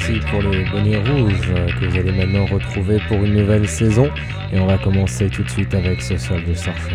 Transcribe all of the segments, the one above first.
parti pour les bonnets rouges que vous allez maintenant retrouver pour une nouvelle saison. Et on va commencer tout de suite avec Social Distortion.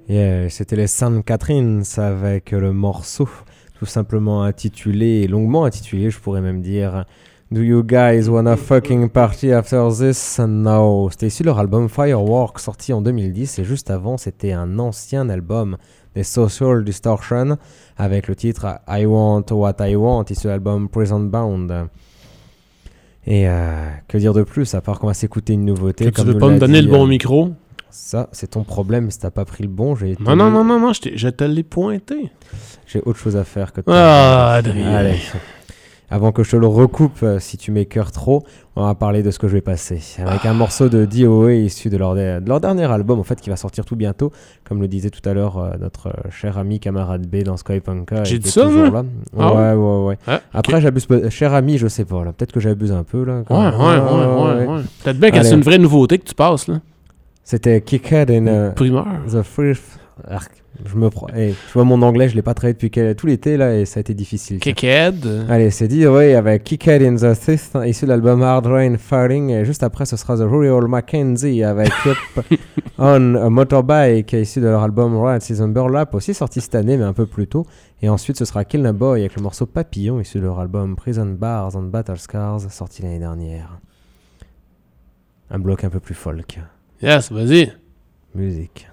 Yeah, c'était les Sainte Catherine avec le morceau tout simplement intitulé, longuement intitulé, je pourrais même dire Do you guys wanna fucking party after this? No. C'était issu de leur album Firework sorti en 2010 et juste avant c'était un ancien album des Social Distortion avec le titre I Want What I Want issu de l'album Prison Bound. Et que dire de plus à part qu'on va s'écouter une nouveauté. Tu veux pas me donner le bon micro? Ça, c'est ton problème si t'as pas pris le bon. Non, je te l'ai pointé. J'ai autre chose à faire que Adrien. Allez, avant que je te le recoupe, si tu m'écœures trop, on va parler de ce que je vais passer. Avec un morceau de DOA issu de leur dernier album, en fait, qui va sortir tout bientôt. Comme le disait tout à l'heure notre cher ami camarade B dans Skypunka. J'ai dit ça, là? Ouais. Après, j'abuse pas. Cher ami, je sais pas, là. Peut-être que j'abuse un peu, là. Ouais. Peut-être bien que c'est une vraie nouveauté que tu passes, là. C'était Kickhead in the Fifth. Je vois mon anglais, je l'ai pas travaillé depuis tout l'été là et ça a été difficile. Kickhead. Allez, c'est dit avec Kickhead in the Fifth, issu de l'album Hard Rain Fighting. Et juste après, ce sera The Royal Mackenzie avec On a Motorbike, issu de leur album Ride Season Burlap, aussi sorti cette année mais un peu plus tôt. Et ensuite, ce sera Kill a Boy avec le morceau Papillon, issu de leur album Prison Bars and Battle Scars, sorti l'année dernière. Un bloc un peu plus folk. Yes, vas-y. Musique.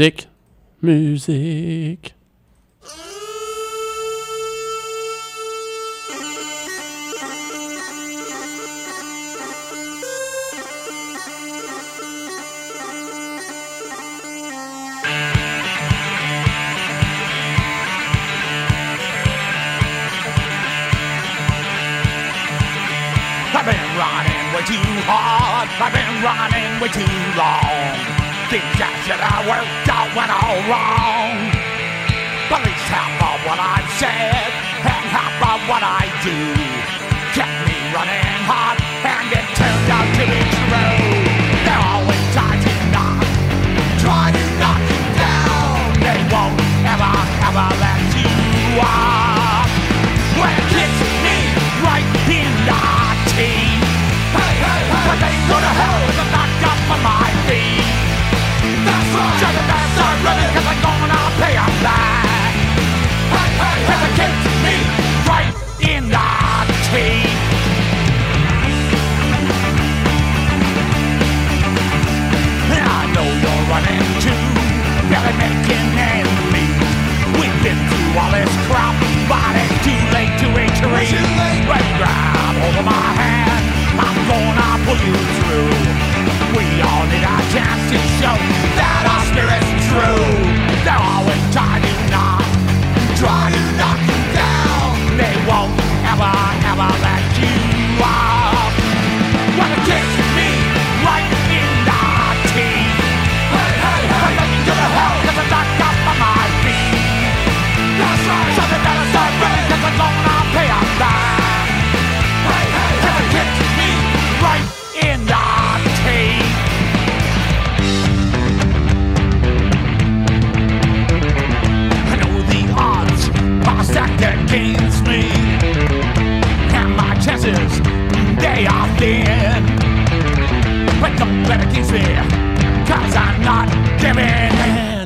I've been running way too hard. I've been running way too long. Think I should have worked out went all wrong. But at least half of what I've said and half of what I do kept me running hard, and it turned out to be true. They're always trying to try to knock you down. They won't ever let you off. When it hits me right in the teeth, but they go to hell with a knock up on my feet. That's right. Shut the dance are running, cause I'm gonna pay them back. Cause it kicks me right in the teeth. And I know you're running too, barely making ends meet. We've been through all this crap, but it's too late to retreat. But grab hold of my hand, I'm gonna pull you through. We all need a chance to show that our spirit's true. They're always trying to knock you down. They won't ever let you off. When it kicks me right in the teeth, I'm looking to the hell cause I'm knocked up on my feet. That's right. So they better start running cause I'm gonna pay them back. Cause it kicks me right in the teeth. Stacked against me, and my chances, they are thin. But don't let it against me, cause I'm not giving in.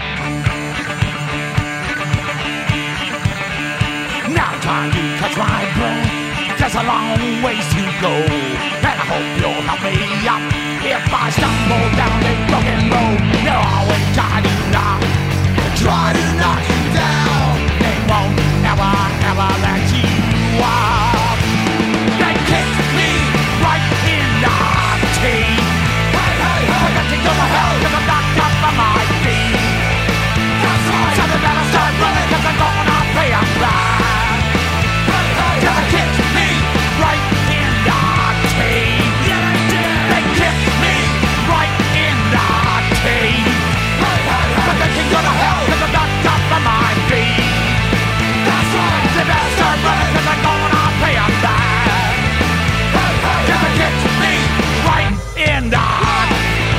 Now time to catch my breath, there's a long ways to go, and I hope you'll help me up if I stumble down this broken road. They'll always try to knock you down. Won't ever let you off. They kicked me right in the teeth. I'm gonna go to hell cause I'm knocked up on my feet. That's right. So they better start running cause I'm gonna pay them back. Cause they kicked me right in the teeth. Yeah, they did. They kicked me right in the teeth. But they can go to hell cause I'm knocked up on my feet. That's right. They better start running cause I'm gonna pay them back. Cause it gets me right in the 1,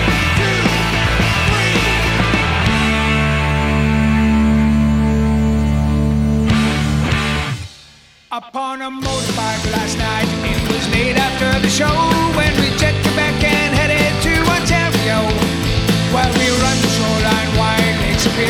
2, 3. Upon a motorbike last night, it was late after the show when we checked back and headed to Ontario. While we run the shoreline wide, Lake Superior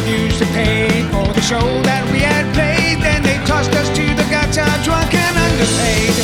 used to pay for the show that we had played. Then they tossed us to the gutter, drunk and underpaid.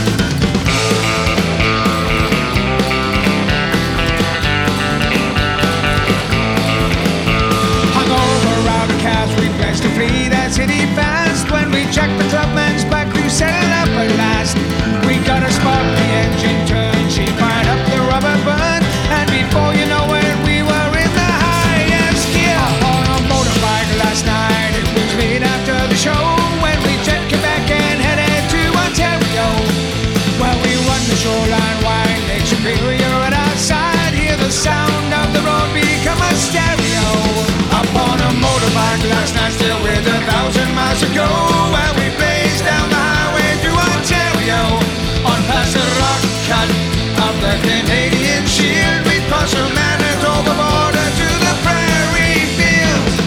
We pledged to flee that city fast. When we checked the clubman's back, we settled up at last. We got a spark, the engine turned, she fired up, the rubber burned, and before you know it, we were in the highest gear. On a motorbike last night, it was late after the show, when we jet Quebec and headed to Ontario. Well, we run the shoreline wide, Lake Superior at our side. Hear the sound of the road become a stereo. Up on a motorbike last night, still with 1,000 miles to go, where we blazed down the highway through Ontario. On past the rock cut of the Canadian Shield, we crossed from Manitoba border to the prairie fields.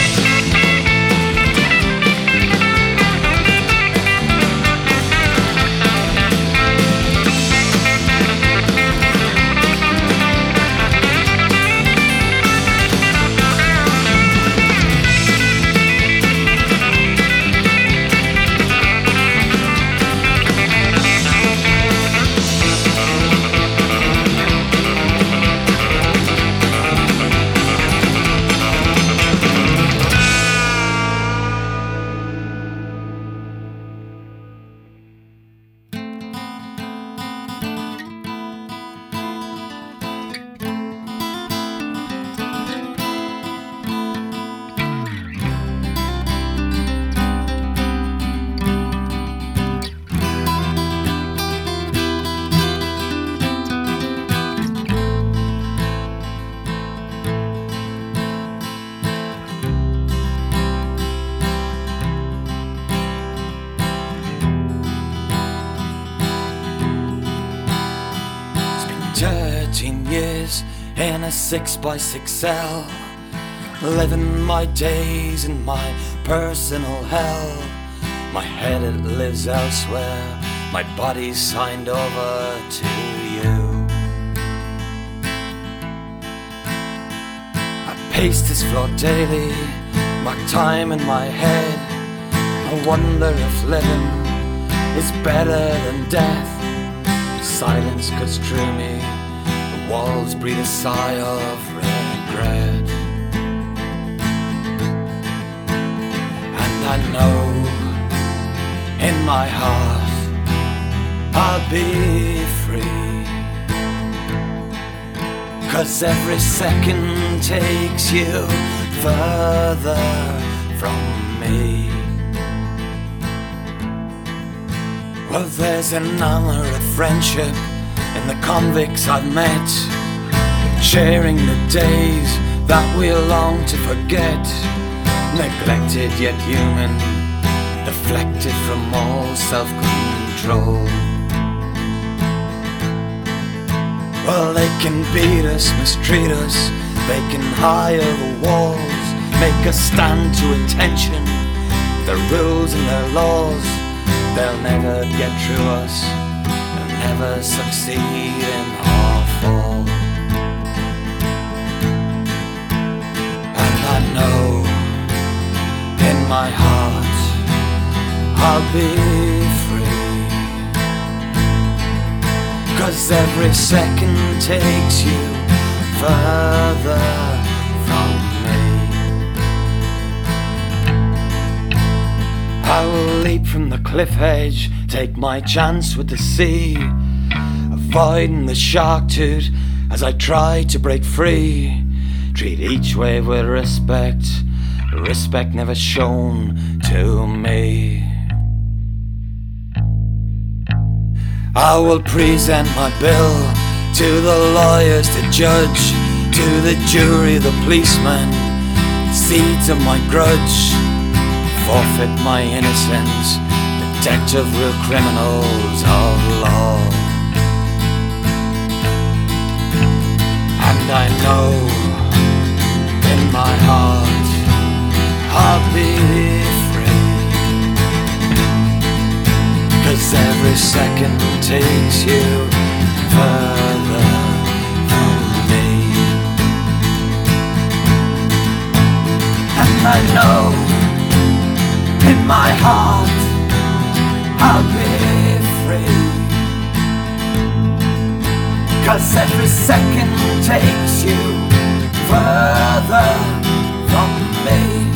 In a 6x6 cell, living my days in my personal hell. My head it lives elsewhere, my body's signed over to you. I pace this floor daily, mark time in my head. I wonder if living is better than death. Silence cuts through me, walls breathe a sigh of regret. And I know in my heart I'll be free, 'cause every second takes you further from me. Well, there's an honor of friendship in the convicts I've met, sharing the days that we long to forget. Neglected yet human, deflected from all self-control. Well, they can beat us, mistreat us, they can hire the walls, make us stand to attention, their rules and their laws. They'll never get through us, never succeed in our fall. And I know in my heart I'll be free, 'cause every second takes you further from me. I will leap from the cliff edge, take my chance with the sea, avoiding the shark tooth as I try to break free. Treat each wave with respect, respect never shown to me. I will present my bill to the lawyers, the judge, to the jury, the policeman, seeds of my grudge, forfeit my innocence, detective real criminals of law. And I know in my heart I'll be free, 'cause every second takes you further from me. And I know in my heart I'll be free. 'Cause every second takes you further from me.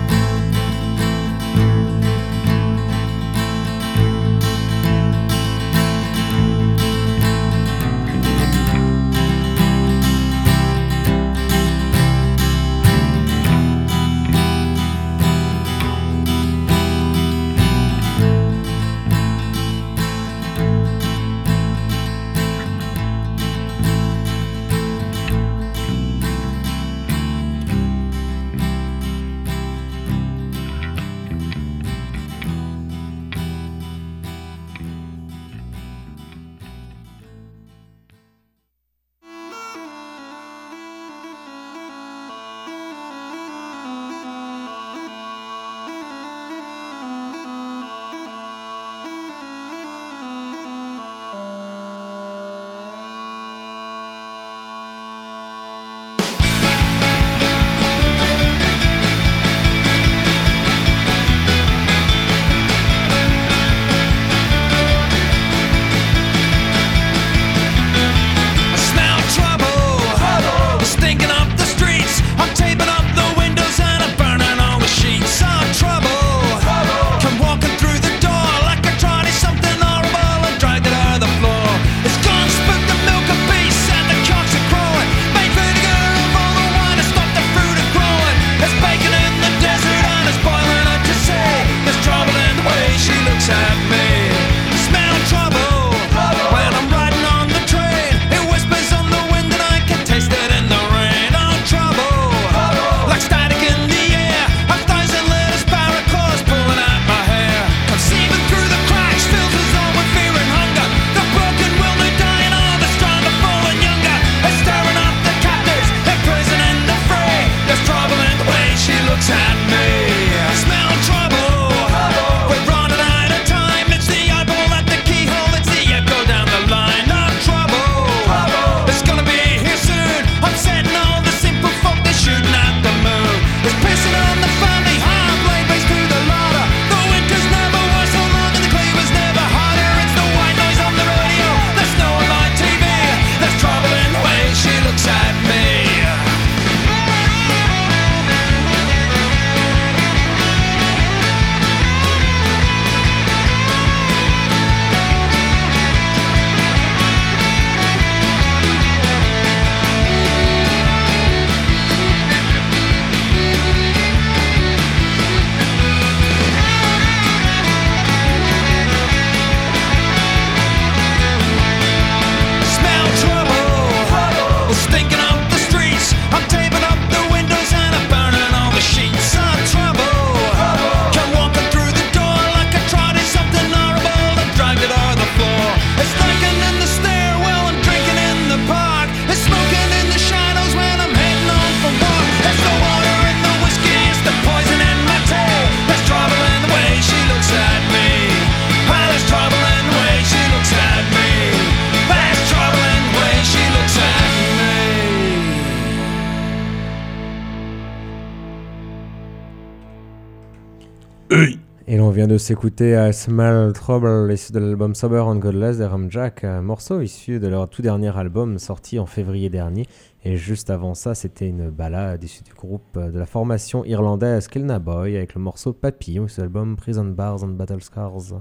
Et l'on vient de s'écouter I Smell Trouble, issu de l'album Sober and Godless des Ramjack, un morceau issu de leur tout dernier album sorti en février dernier. Et juste avant ça, c'était une balade issue du groupe de la formation irlandaise Kilna Boy avec le morceau Papillon, sur l'album Prison Bars and Battle Scars.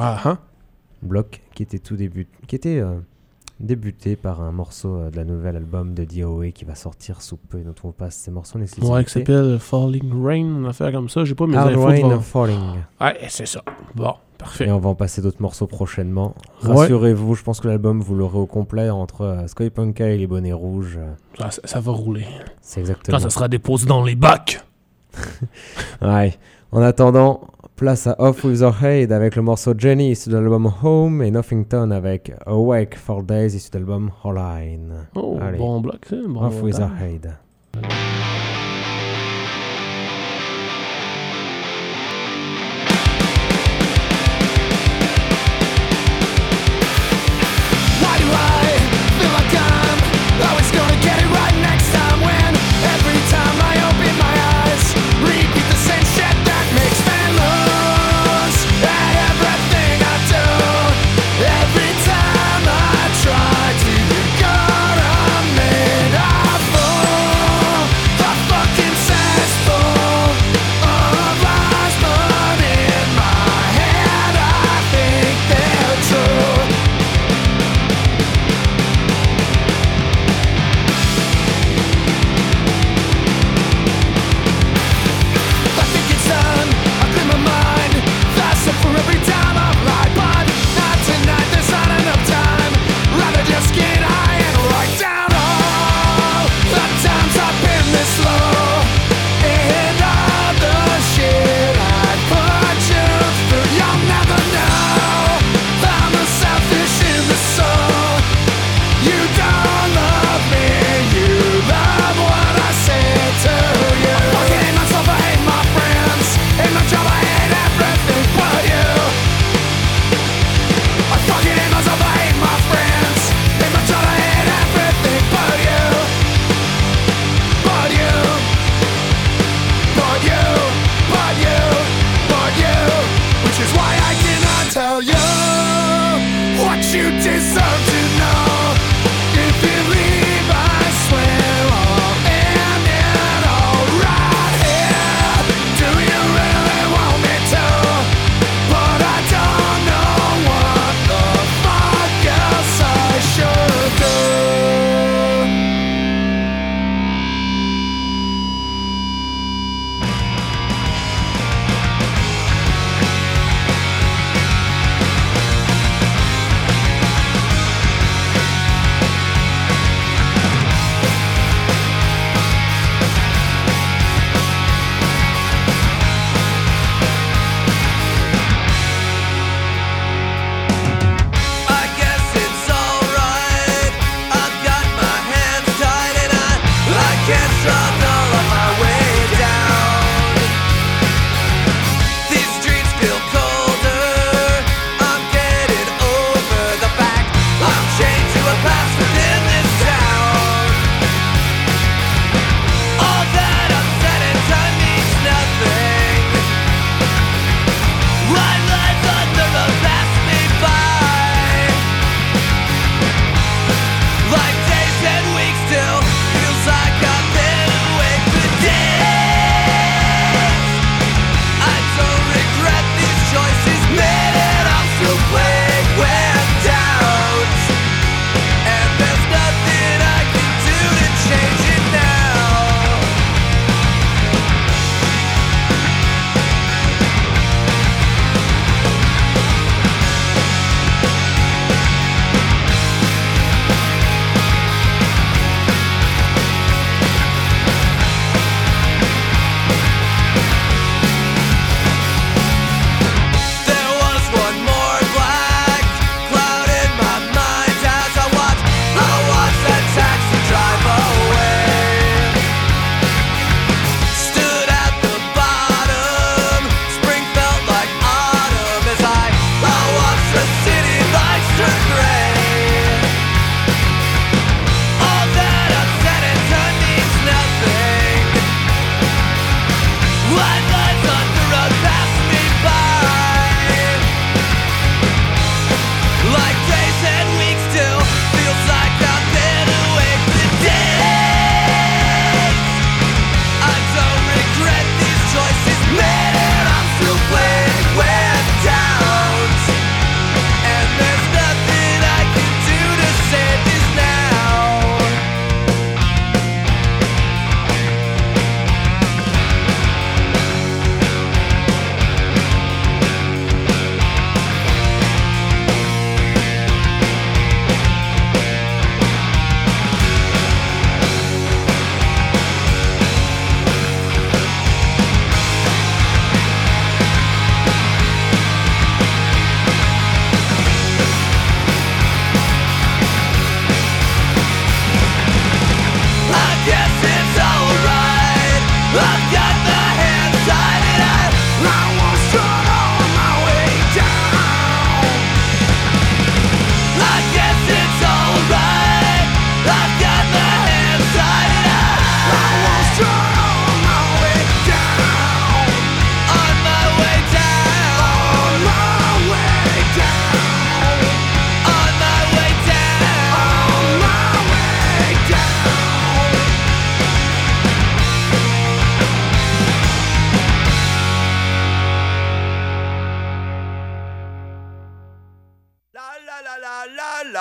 Bloc qui était débuté par un morceau de la nouvelle album de DOA qui va sortir sous peu, dont on passe ces morceaux nécessités. Ouais, qui s'appelle Falling Rain, une affaire comme ça. J'ai pas mes Hard infos. Rain Falling. Ouais, c'est ça. Bon, parfait. Et on va en passer d'autres morceaux prochainement. Rassurez-vous, je pense que l'album, vous l'aurez au complet entre Sky Punka et les bonnets rouges. Ça va rouler. C'est exactement. Quand ça sera déposé dans les bacs. Ouais. En attendant, place à Off With Our Head avec le morceau Jenny issu de l'album Home et Nothington avec Awake for Days issu de l'album Holline. Oh, allez. Bon bloc, c'est bon. Off With Our Head. Always gonna get it right next time when every time I open my eyes, repeat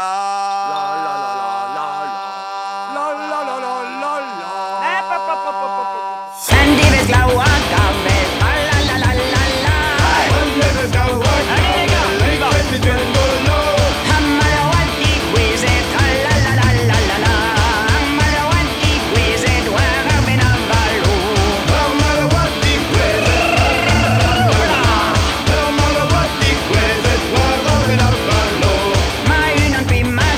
En die vet blauwe gaven, la la la la la la. Hammerwanti quizet, la la la la la la. Hammerwanti quizet, where been a baloo. Ma une en prima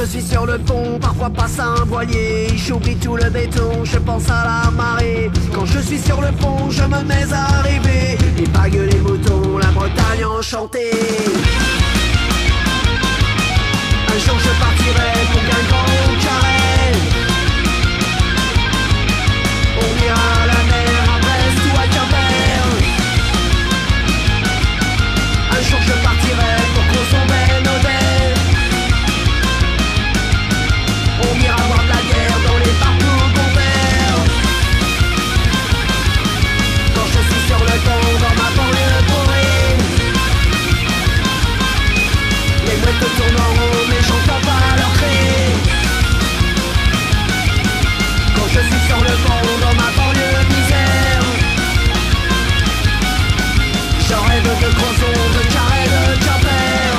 je suis sur le pont, parfois passe un voilier. J'oublie tout le béton, je pense à la marée. Quand je suis sur le pont, je me mets à rêver. Les bagues, les moutons, la Bretagne enchantée. Un jour je partirai pour Guingamp au Carrel. On ira à la mer, à Brest ou à Quimper. Un jour je partirai pour Crozon-Bénodet. On ira voir de la guerre dans les parcours converts. Quand je suis sur le pont dans ma banlieue pourrie, les mouettes tournent en rond mais j'entends pas leur cri. Quand je suis sur le pont dans ma banlieue misère, j'en rêve de Crozon, de Carrel, de Quimper.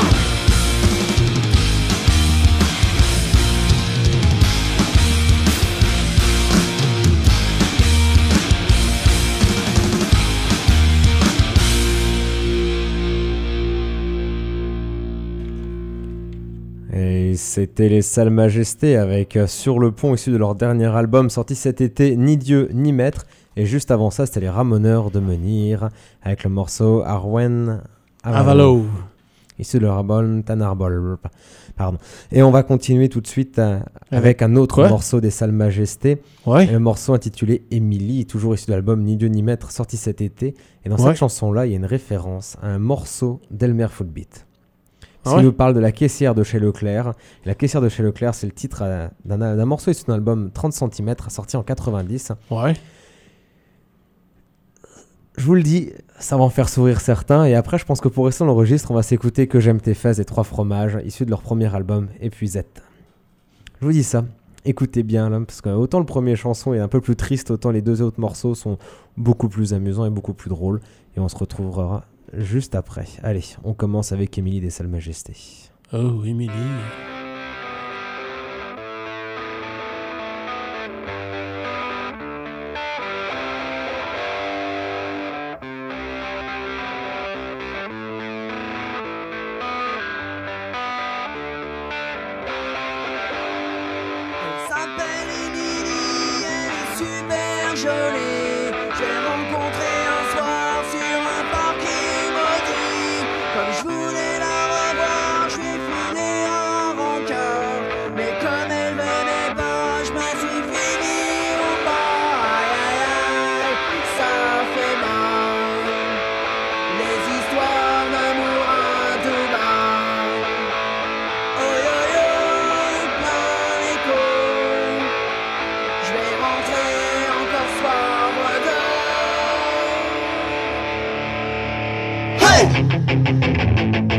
Et c'était les Salles Majestés avec Sur le pont, issu de leur dernier album sorti cet été, Ni Dieu ni Maître. Et juste avant ça, c'était les Ramoneurs de Menhir avec le morceau Arwen Avalo. issu de leur album Tanarbol. Pardon. Et on va continuer tout de suite avec un autre Quoi morceau des Salles Majestés. Ouais. Le morceau intitulé Émilie, toujours issu de l'album Ni Dieu ni Maître, sorti cet été. Et dans Ouais. cette chanson-là, il y a une référence à un morceau d'Elmer Footbeat. Ah Ça ouais nous parle de la caissière de chez Leclerc. Et la caissière de chez Leclerc, c'est le titre d'un morceau issu d'un album 30 cm sorti en 90. Ouais. Je vous le dis, ça va en faire sourire certains. Et après, je pense que pour rester dans le registre, on va s'écouter Que j'aime tes fesses et Trois fromages, issus de leur premier album Épuisette. Je vous dis ça. Écoutez bien là, parce que autant le premier chanson est un peu plus triste, autant les deux autres morceaux sont beaucoup plus amusants et beaucoup plus drôles. Et on se retrouvera juste après. Allez, on commence avec Émilie des Salles Majestés. Oh, Émilie. Elle s'appelle Émilie, elle est super jolie. J'ai rencontré un soir sur un parking maudit. Comme je voulais la revoir, je lui ai filé un rencard. Mais comme elle venait pas, je me suis fini au bas. Aïe aïe aïe, ça fait mal. Les histoires d'amour à deux balles. Oi oi oi, plein l'écho. Je vais rentrer encore soir bredon. Hey!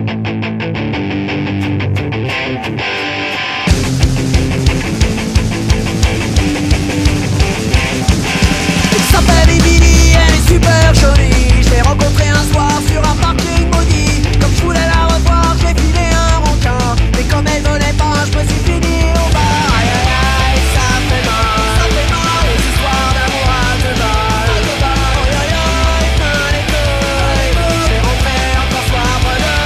Elle s'appelle Émilie, elle est super jolie. Je l'ai rencontrée un soir sur un parking maudit. Comme je voulais la revoir, j'ai filé un rencard. Mais comme elle venait pas, je me suis fini au bar. Aïe aïe aïe, ça fait mal. Ça fait mal, les histoires d'amour à deux balles. Aïe aïe aïe, plein les couilles. Je vais rentrer encore soir bredon.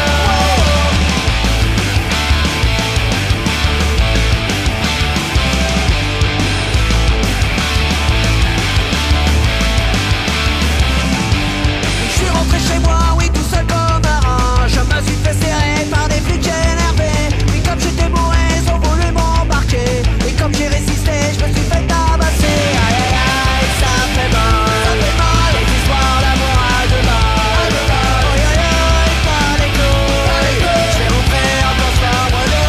Je suis rentré chez moi, oui, tout seul comme un rat. Je me suis fait serrer par des flics énervés. Puis comme j'étais bourré, ils ont voulu m'embarquer. Et comme j'ai résisté, je me suis fait tabasser. Aïe aïe aïe, ça fait mal. Ça fait mal, les histoires d'amour à deux balles. Aïe aïe aïe, pas les couilles. Je vais rentrer encore soir bredon.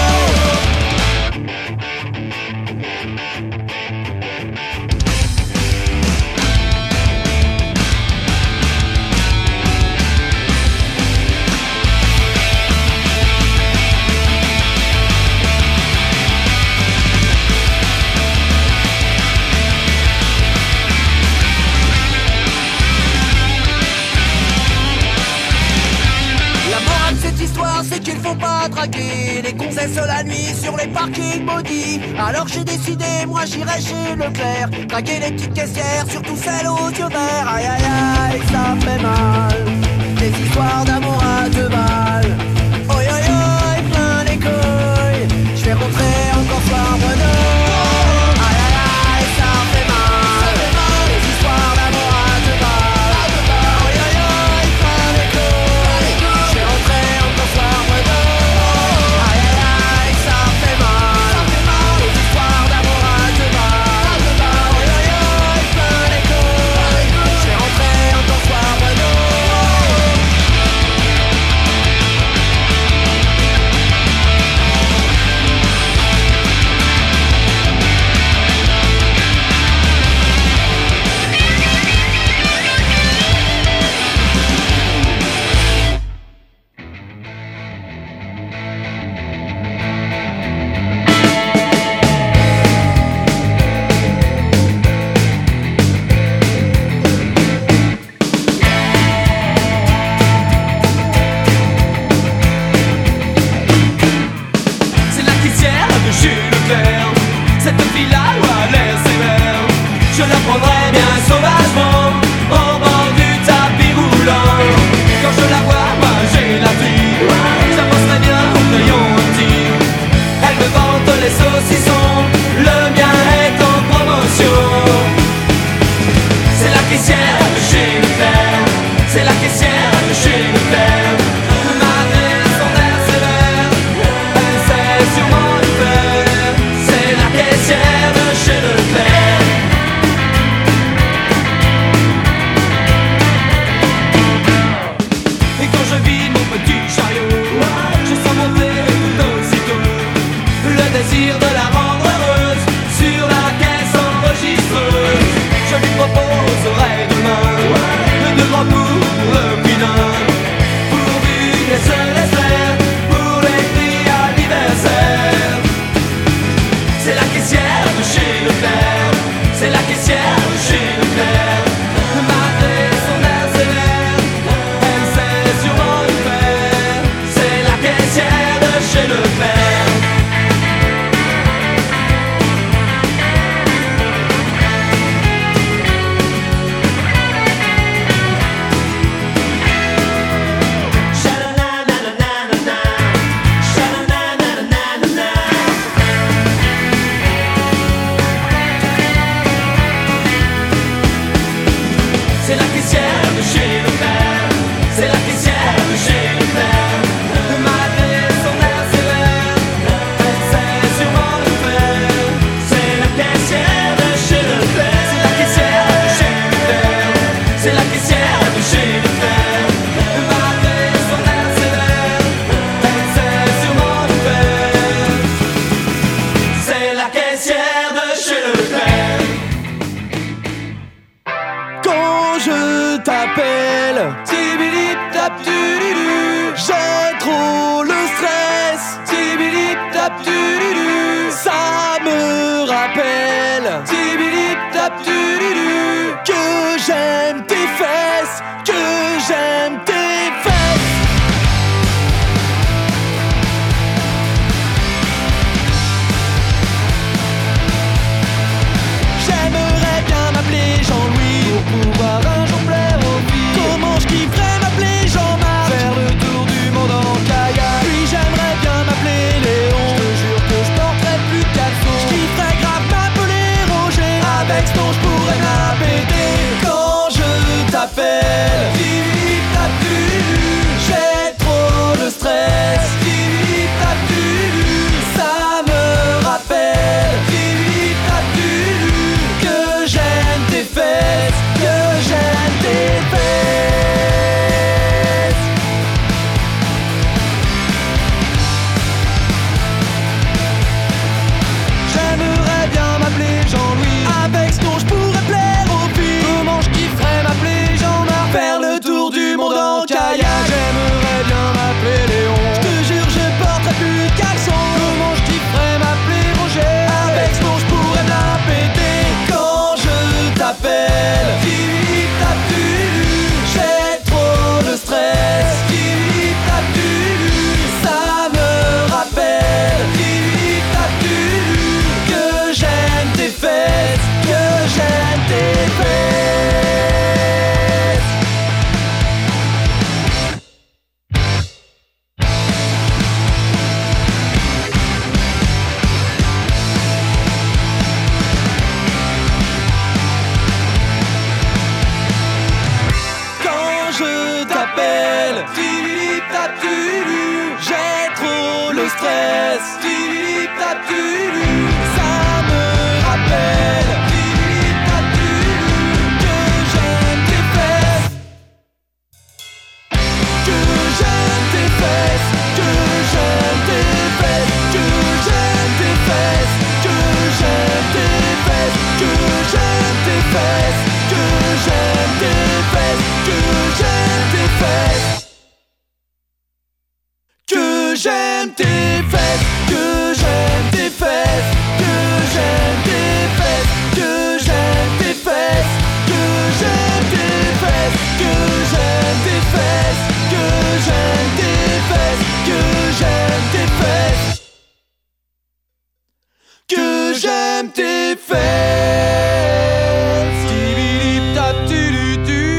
La morale de cette histoire, c'est qu'il faut pas draguer les gonzesses la nuit sur les parkings maudits. Alors j'ai décidé, moi j'irai chez Leclerc, draguer les petites caissières, surtout celles aux yeux verts. Aïe aïe aïe, ça fait mal. Des histoires d'amour à deux balles. Oi oi oi, plein les couilles. Je vais rentrer soir Renaud. Aïe aïe aïe, ça fait mal. Les histoires d'amour à deux balles. Aïe aïe aïe, plein d'écho. Je vais rentrer encore soir Renaud. Aïe aïe aïe, ça fait mal. Les histoires d'amour à deux balles. Aïe aïe aïe, plein d'écho. Je vais rentrer encore soir Renaud. C'est la caissière de chez Leclerc. Cette fille-là a l'air sévère. Je la prendrai bien sauvagement au bord du tapis roulant. Quand je la vois, moi j'ai la vie. Ça passerait bien au rayon petit. Elle me vante les saucissons. Le mien est en promotion. C'est la caissière de chez Leclerc. C'est la caissière de chez Leclerc. Malgré son air sévère, elle sait sûrement le faire. C'est la caissière de chez Leclerc. Et quand je vide mon petit chariot, je sens monter tout aussitôt le désir de la rendre heureuse sur la caisse enregistreuse. Je lui proposerai demain de grands tours pour le prix d'un, pourvu qu'elle se laisse faire pour les prix anniversaires. C'est la caissière de chez Leclerc. C'est la caissière de chez Leclerc. Malgré son air sévère, elle sait sûrement le faire. C'est la caissière de chez Leclerc. C'est la caissière de chez Leclerc. C'est la caissière de chez Leclerc. Malgré son air sévère, elle sait sûrement le faire. C'est la caissière de chez Leclerc. C'est la caissière de chez Leclerc. C'est la caissière de chez Leclerc. Malgré son air sévère, elle sait sûrement le faire. C'est la caissière de chez Leclerc. Quand je t'appelle, tibidip-tap-tudidu, j'ai trop le stress, tibidip-tap-tudidu, ça me rappelle, tibidip-tap-tudidu, que j'aime tes fesses, que j'aime tes fesses. J'aimerais bien m'appeler Jean-Louis pour pouvoir un jour plaire aux filles. Comment je kifferais m'appeler Jean-Marc, faire le tour du monde en kayak. Puis j'aimerais bien m'appeler Léon, je te jure que je porterais plus de caleçon. Je kifferais grave m'appeler Roger, avec ce nom je pourrais me la péter. Quand je t'appelle, J'ai trop le stress. Ça me rappelle que j'aime tes fesses. Que j'aime tes fesses. Que j'aime tes fesses. Que j'aime tes fesses. Que j'aime tes fesses. Que j'aime tes fesses. Que j'aime tes fesses. Que j'aime tes fesses. Que j'aime tes fesses. Que j'aime tes fesses. Que j'aime tes fesses. Que j'aime tes fesses. Que j'aime tes fesses. Que j'aime tes fesses. Que j'aime tes fesses. Que j'aime tes fesses. Que j'aime tes fesses. Skibidi-tap-tu-du-du.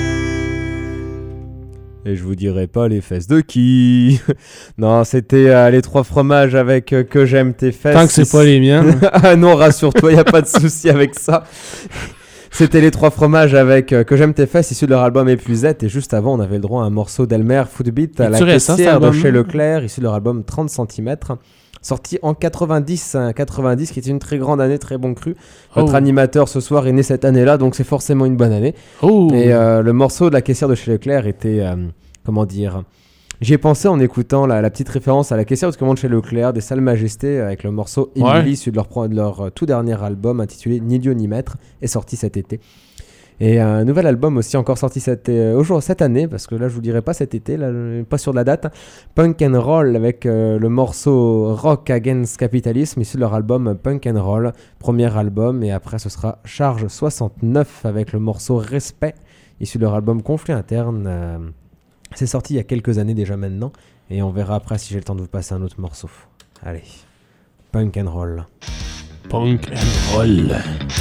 Et je vous dirai pas les fesses de qui. Non, c'était les trois fromages avec Que j'aime tes fesses. Tant que c'est pas les miennes. Ah non, rassure-toi, y a pas de souci avec ça. C'était les trois fromages avec Que j'aime tes fesses, issu de leur album Épuisette. Et juste avant, on avait le droit à un morceau d'Elmer Footbeat à la C'est récent, caissière cet de album. chez Leclerc, issu de leur album 30 cm. Sorti en 90, 90 qui était une très grande année, très bon cru. Notre Oh. animateur ce soir est né cette année-là, donc c'est forcément une bonne année. Oh. Et le morceau de la caissière de chez Leclerc était, comment dire, j'y ai pensé en écoutant la petite référence à la caissière de commande chez Leclerc, des Salles Majestés, avec le morceau Ouais. Emily, issu de leur tout dernier album intitulé Ni Dieu ni Maître, est sorti cet été. Et un nouvel album aussi encore sorti cette année, parce que là je vous dirai pas cet été, là, pas sur de la date, Punk and Roll avec le morceau Rock Against Capitalism, issu de leur album Punk and Roll, premier album, et après ce sera Charge 69 avec le morceau Respect, issu de leur album Conflit Interne. C'est sorti il y a quelques années déjà maintenant, et on verra après si j'ai le temps de vous passer un autre morceau. Allez, Punk and Roll. Punk and roll.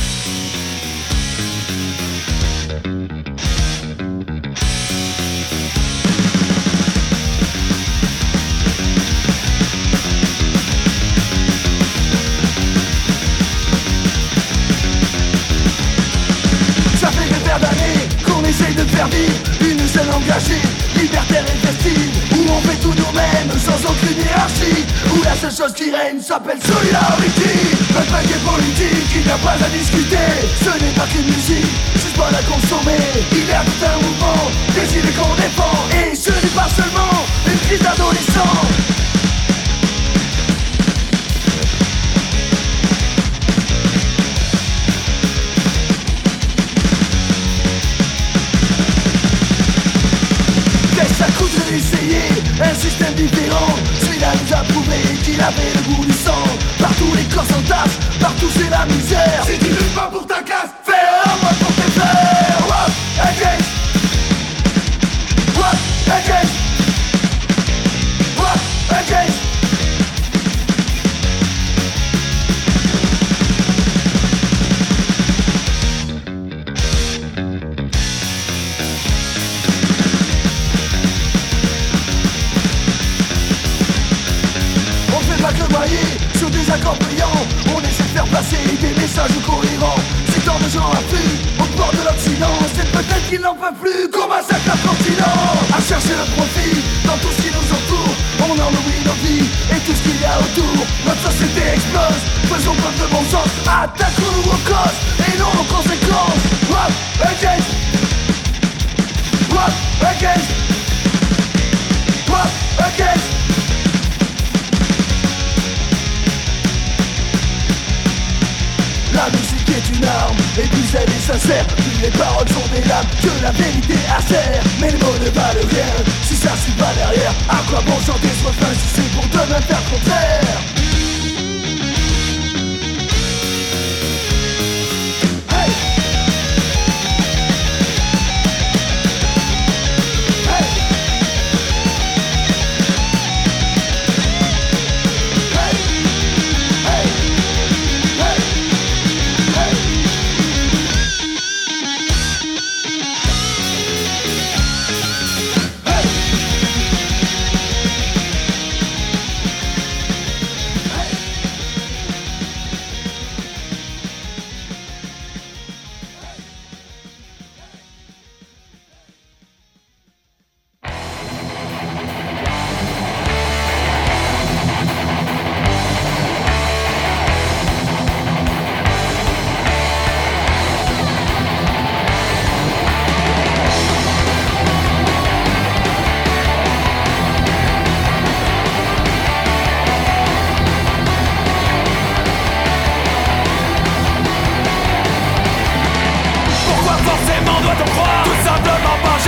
Ça fait des paires d'années qu'on essaye de faire vivre une scène engagée, libertaire et festive, où on fait tout nous-mêmes sans aucune hiérarchie, où la seule chose qui règne s'appelle solidarité. Un paquet politique qui n'a pas à discuter, ce n'est pas qu'une musique, juste pas à consommer. Il y a tout un mouvement, des idées qu'on défend, et ce n'est pas seulement une crise d'adolescent. Ça coûte d'essayer un système différent. Celui-là nous a prouvé qu'il avait le goût du sang. Partout les corps s'entassent, partout c'est la misère. Si tu luttes pas pour ta casse, fais un mois pour tes frères. What against? What against? What against? Sur des accords brillants, on essaie de faire passer des messages cohérents. C'est tant de gens affluent au bord de l'Occident. C'est peut-être qu'ils n'en peuvent plus qu'on massacre leur continent. À chercher le profit dans tout ce qui nous entoure. On en oublie nos vies et tout ce qu'il y a autour. Notre société explose, faisons preuve de bon sens. Attaquons-nous aux causes et non aux conséquences. What against? What against? What against? La musique est une arme, et plus elle est sincère, plus les paroles sont des lames que la vérité acère. Mais les mots ne valent rien, si ça suit pas derrière. À quoi bon chanter ce refrain si c'est pour demain faire le contraire? Hey! Hey! Hey! Hey!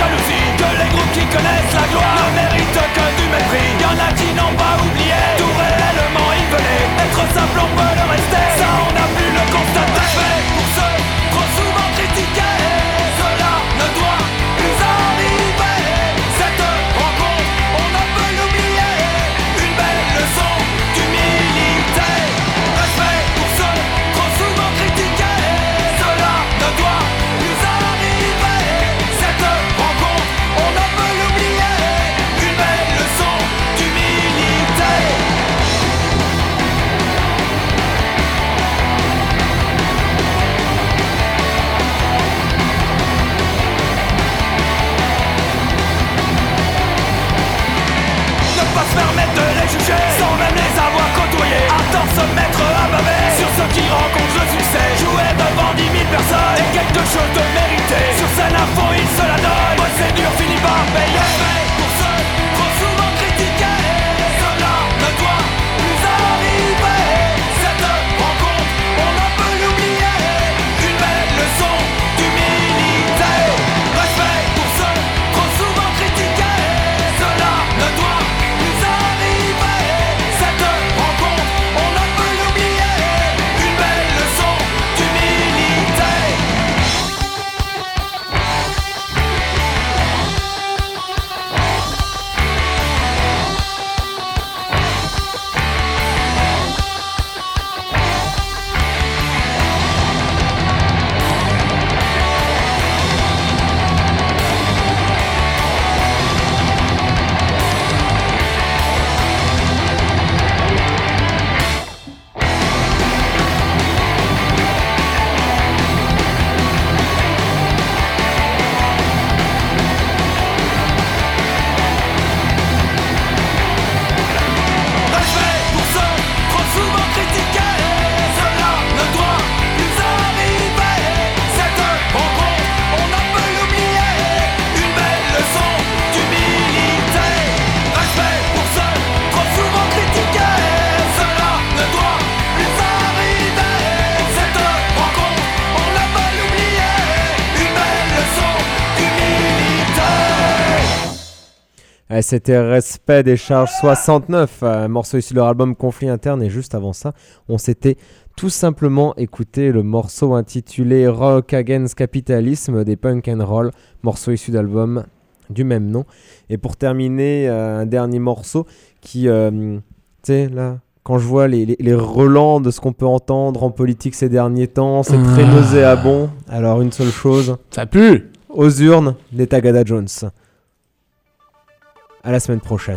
jalousie que les groupes qui connaissent la gloire ne méritent que du mépris. Y'en a qui n'ont pas oublié, tout réellement ils venaient être simple, on peut le rester. Ça on a pu le constater. Respect pour ceux trop souvent critiqués, cela ne doit plus arriver. Cette rencontre, on ne peut l'oublier, une belle leçon d'humilité. Respect pour ceux trop souvent critiqués, cela ne doit plus arriver. Cette rencontre, on ne peut l'oublier, une belle leçon d'humilité. Ne pas se permettre de les juger sans même les avoir côtoyés. À tort se mettre à baver sur ceux qui rencontrent le succès. Jouer devant 10 000 personnes est quelque chose de mérité. Sur scène à fond ils se la donnent, moi c'est dur, finit par payer. Respect pour ceux trop souvent critiqués, cela ne doit plus arriver. Cette rencontre, on ne peut l'oublier, une belle leçon d'humilité. Respect pour ceux trop souvent critiqués, cela ne doit plus arriver. Cette rencontre, on ne peut l'oublier, une belle leçon d'humilité. Respect pour ceux trop souvent critiqués, cela ne doit plus arriver. Cette rencontre, on ne peut l'oublier, une belle leçon d'humilité. Respect pour ceux trop souvent critiqués, cela ne doit plus arriver. Cette rencontre, on ne peut l'oublier, une belle leçon d'humilité. C'était Respect des Charges 69, un morceau issu de leur album Conflit Interne. Et juste avant ça, on s'était tout simplement écouté le morceau intitulé Rock Against Capitalism des Punk and Roll, morceau issu d'album du même nom. Et pour terminer, un dernier morceau qui, tu sais, là, quand je vois les relents de ce qu'on peut entendre en politique ces derniers temps, c'est très nauséabond. Alors une seule chose, Ça pue! aux urnes, des Tagada Jones. À la semaine prochaine.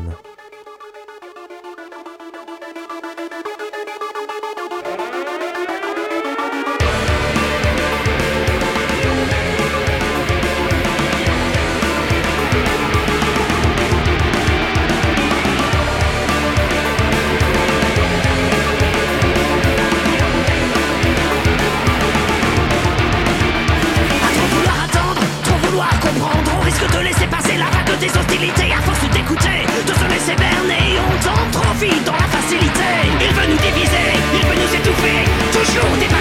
À trop vouloir attendre, trop vouloir comprendre, on risque de laisser passer la vague des hostilités. À force d'écouter, de se laisser berner, on tombe trop vite dans la facilité. Il veut nous diviser, il veut nous étouffer, toujours des